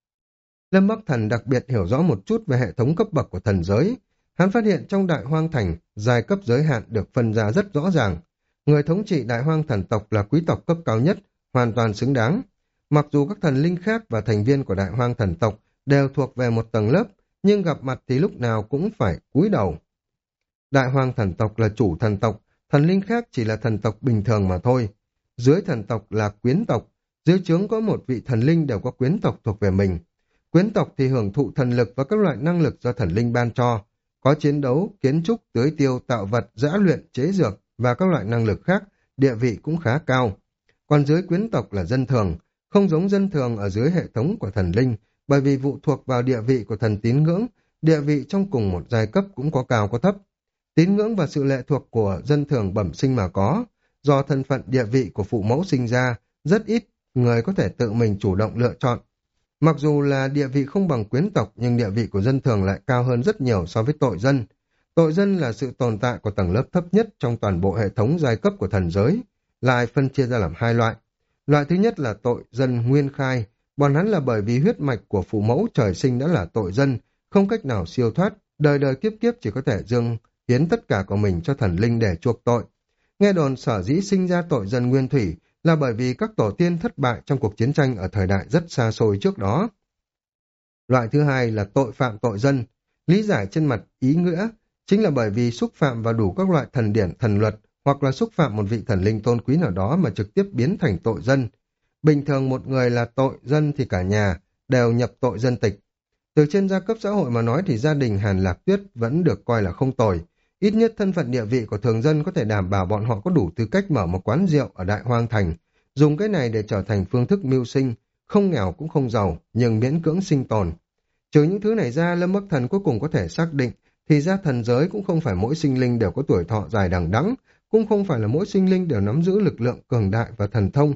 Lâm Bắc Thần đặc biệt hiểu rõ một chút về hệ thống cấp bậc của thần giới. Hắn phát hiện trong Đại Hoang Thành, giai cấp giới hạn được phân ra rất rõ ràng. Người thống trị Đại Hoang thần tộc là quý tộc cấp cao nhất, hoàn toàn xứng đáng. Mặc dù các thần linh khác và thành viên của Đại Hoang thần tộc đều thuộc về một tầng lớp, nhưng gặp mặt thì lúc nào cũng phải cúi đầu. Đại Hoang thần tộc là chủ thần tộc, thần linh khác chỉ là thần tộc bình thường mà thôi. Dưới thần tộc là quyến tộc, dưới trướng có một vị thần linh đều có quyến tộc thuộc về mình. Quyến tộc thì hưởng thụ thần lực và các loại năng lực do thần linh ban cho, có chiến đấu, kiến trúc, tưới tiêu, tạo vật, giã luyện, chế dược và các loại năng lực khác, địa vị cũng khá cao. Còn dưới quyến tộc là dân thường, không giống dân thường ở dưới hệ thống của thần linh, bởi vì phụ thuộc vào địa vị của thần tín ngưỡng, địa vị trong cùng một giai cấp cũng có cao có thấp. Tín ngưỡng và sự lệ thuộc của dân thường bẩm sinh mà có, do thân phận địa vị của phụ mẫu sinh ra, rất ít người có thể tự mình chủ động lựa chọn. Mặc dù là địa vị không bằng quyến tộc nhưng địa vị của dân thường lại cao hơn rất nhiều so với tội dân. Tội dân là sự tồn tại của tầng lớp thấp nhất trong toàn bộ hệ thống giai cấp của thần giới, lại phân chia ra làm hai loại. Loại thứ nhất là tội dân nguyên khai, bọn hắn là bởi vì huyết mạch của phụ mẫu trời sinh đã là tội dân, không cách nào siêu thoát, đời đời kiếp kiếp chỉ có thể dâng hiến tất cả của mình cho thần linh để chuộc tội. Nghe đồn sở dĩ sinh ra tội dân nguyên thủy là bởi vì các tổ tiên thất bại trong cuộc chiến tranh ở thời đại rất xa xôi trước đó. Loại thứ hai là tội phạm tội dân, lý giải trên mặt ý nghĩa, chính là bởi vì xúc phạm vào đủ các loại thần điển, thần luật, hoặc là xúc phạm một vị thần linh tôn quý nào đó mà trực tiếp biến thành tội dân. Bình thường một người là tội dân thì cả nhà đều nhập tội dân tịch. Từ trên giai cấp xã hội mà nói thì gia đình Hàn Lạc Tuyết vẫn được coi là không tồi. Ít nhất thân phận địa vị của thường dân có thể đảm bảo bọn họ có đủ tư cách mở một quán rượu ở Đại Hoang Thành, dùng cái này để trở thành phương thức mưu sinh, không nghèo cũng không giàu, nhưng miễn cưỡng sinh tồn. Trừ những thứ này ra, Lâm Bắc Thần cuối cùng có thể xác định thì ra thần giới cũng không phải mỗi sinh linh đều có tuổi thọ dài đằng đẵng, cũng không phải là mỗi sinh linh đều nắm giữ lực lượng cường đại và thần thông.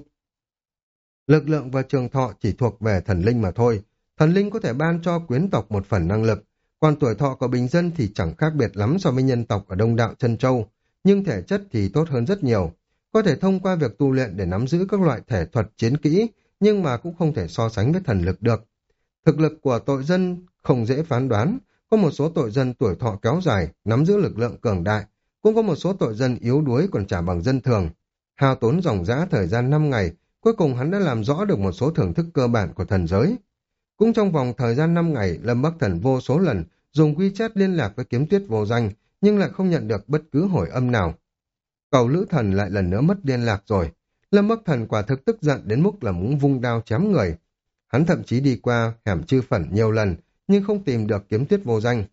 Lực lượng và trường thọ chỉ thuộc về thần linh mà thôi. Thần linh có thể ban cho quyến tộc một phần năng lực, còn tuổi thọ của bình dân thì chẳng khác biệt lắm so với nhân tộc ở Đông Đạo Chân Châu, nhưng thể chất thì tốt hơn rất nhiều. Có thể thông qua việc tu luyện để nắm giữ các loại thể thuật chiến kỹ, nhưng mà cũng không thể so sánh với thần lực được. Thực lực của tội dân không dễ phán đoán, có một số tội dân tuổi thọ kéo dài, nắm giữ lực lượng cường đại, cũng có một số tội dân yếu đuối còn chả bằng dân thường. Hao tốn dòng dã thời gian năm ngày, cuối cùng hắn đã làm rõ được một số thưởng thức cơ bản của thần giới. Cũng trong vòng thời gian năm ngày, Lâm Bắc Thần vô số lần dùng WeChat liên lạc với Kiếm Tuyết Vô Danh, nhưng lại không nhận được bất cứ hồi âm nào. Cầu Lữ Thần lại lần nữa mất liên lạc rồi. Lâm Bắc Thần quả thực tức giận đến mức là muốn vung đao chém người. Hắn thậm chí đi qua hẻm Chư Phẩn nhiều lần, nhưng không tìm được Kiếm Tuyết Vô Danh.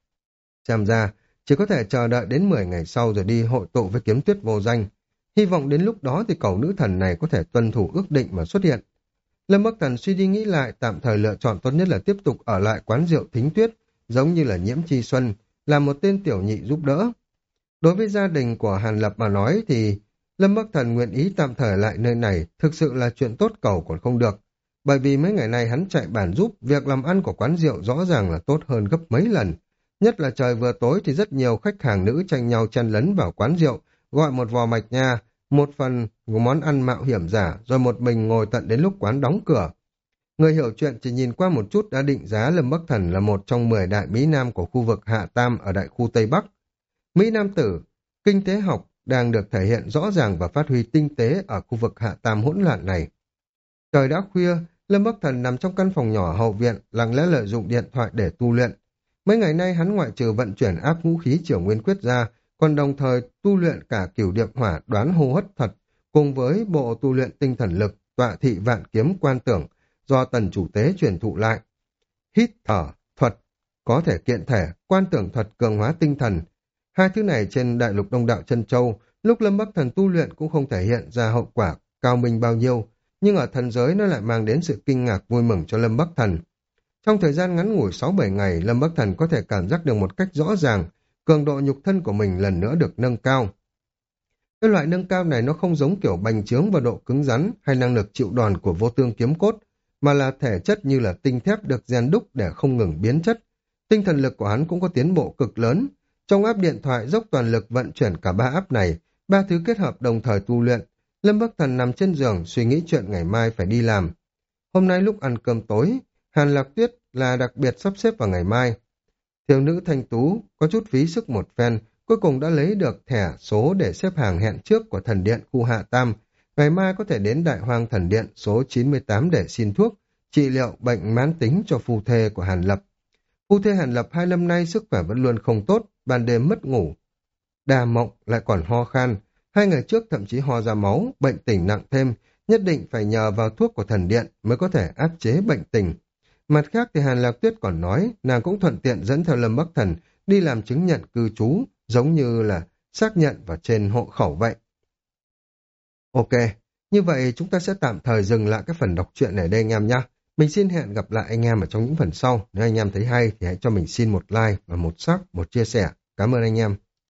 Xem ra, chỉ có thể chờ đợi đến mười ngày sau rồi đi hội tụ với Kiếm Tuyết Vô Danh. Hy vọng đến lúc đó thì cầu nữ thần này có thể tuân thủ ước định mà xuất hiện. Lâm Bắc Thần suy đi nghĩ lại, tạm thời lựa chọn tốt nhất là tiếp tục ở lại quán rượu Thính Tuyết, giống như là Nhiễm Chi Xuân, là một tên tiểu nhị giúp đỡ. Đối với gia đình của Hàn Lập mà nói thì Lâm Bắc Thần nguyện ý tạm thời lại nơi này thực sự là chuyện tốt cầu còn không được. Bởi vì mấy ngày nay hắn chạy bản giúp, việc làm ăn của quán rượu rõ ràng là tốt hơn gấp mấy lần. Nhất là trời vừa tối thì rất nhiều khách hàng nữ tranh nhau chen lấn vào quán rượu, gọi một vò mạch nha, một phần món ăn mạo hiểm giả, rồi một mình ngồi tận đến lúc quán đóng cửa. Người hiểu chuyện chỉ nhìn qua một chút đã định giá Lâm Bắc Thần là một trong mười đại Mỹ Nam của khu vực Hạ Tam ở đại khu Tây Bắc. Mỹ Nam tử, kinh tế học đang được thể hiện rõ ràng và phát huy tinh tế ở khu vực Hạ Tam hỗn loạn này. Trời đã khuya, Lâm Bắc Thần nằm trong căn phòng nhỏ hậu viện, lặng lẽ lợi dụng điện thoại để tu luyện. Mấy ngày nay hắn ngoại trừ vận chuyển áp ngũ khí Triều Nguyên Quyết ra, còn đồng thời tu luyện cả cửu điệp hỏa đoán hô hất thật, cùng với bộ tu luyện tinh thần lực, tọa thị vạn kiếm quan tưởng, do tần chủ tế truyền thụ lại. Hít thở, thuật, có thể kiện thể, quan tưởng thuật cường hóa tinh thần. Hai thứ này trên đại lục Đông Đạo Chân Châu, lúc Lâm Bắc Thần tu luyện cũng không thể hiện ra hậu quả cao minh bao nhiêu, nhưng ở thần giới nó lại mang đến sự kinh ngạc vui mừng cho Lâm Bắc Thần. Trong thời gian ngắn ngủi sáu bảy ngày, Lâm Bắc Thần có thể cảm giác được một cách rõ ràng, cường độ nhục thân của mình lần nữa được nâng cao. Cái loại nâng cao này nó không giống kiểu bành trướng và độ cứng rắn hay năng lực chịu đòn của vô tương kiếm cốt, mà là thể chất như là tinh thép được rèn đúc để không ngừng biến chất. Tinh thần lực của hắn cũng có tiến bộ cực lớn. Trong áp điện thoại dốc toàn lực vận chuyển cả ba áp này, ba thứ kết hợp đồng thời tu luyện. Lâm Bắc Thần nằm trên giường suy nghĩ chuyện ngày mai phải đi làm. Hôm nay lúc ăn cơm tối, Hàn Lạc Tuyết là đặc biệt sắp xếp vào ngày mai. Thiếu nữ thanh tú có chút phí sức một phen, cuối cùng đã lấy được thẻ số để xếp hàng hẹn trước của thần điện khu Hạ Tam. Ngày mai có thể đến Đại Hoang thần điện số chín mươi tám để xin thuốc, trị liệu bệnh mãn tính cho phu thê của Hàn Lập. Phu thê Hàn Lập hai năm nay sức khỏe vẫn luôn không tốt, ban đêm mất ngủ. Đà mộng lại còn ho khan, hai ngày trước thậm chí ho ra máu, bệnh tình nặng thêm, nhất định phải nhờ vào thuốc của thần điện mới có thể áp chế bệnh tình. Mặt khác thì Hàn Lạc Tuyết còn nói, nàng cũng thuận tiện dẫn theo Lâm Bắc Thần đi làm chứng nhận cư trú, giống như là xác nhận vào trên hộ khẩu vậy. Ok, như vậy chúng ta sẽ tạm thời dừng lại cái phần đọc truyện này đây anh em nhé. Mình xin hẹn gặp lại anh em ở trong những phần sau. Nếu anh em thấy hay thì hãy cho mình xin một like và một sub, một chia sẻ. Cảm ơn anh em.